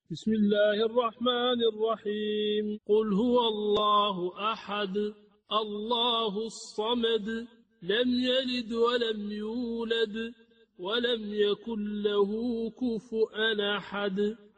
بسم الله الرحمن الرحيم. قل هو الله أحد الله الصمد لم يلد ولم يولد ولم يكن له كفؤا أحد.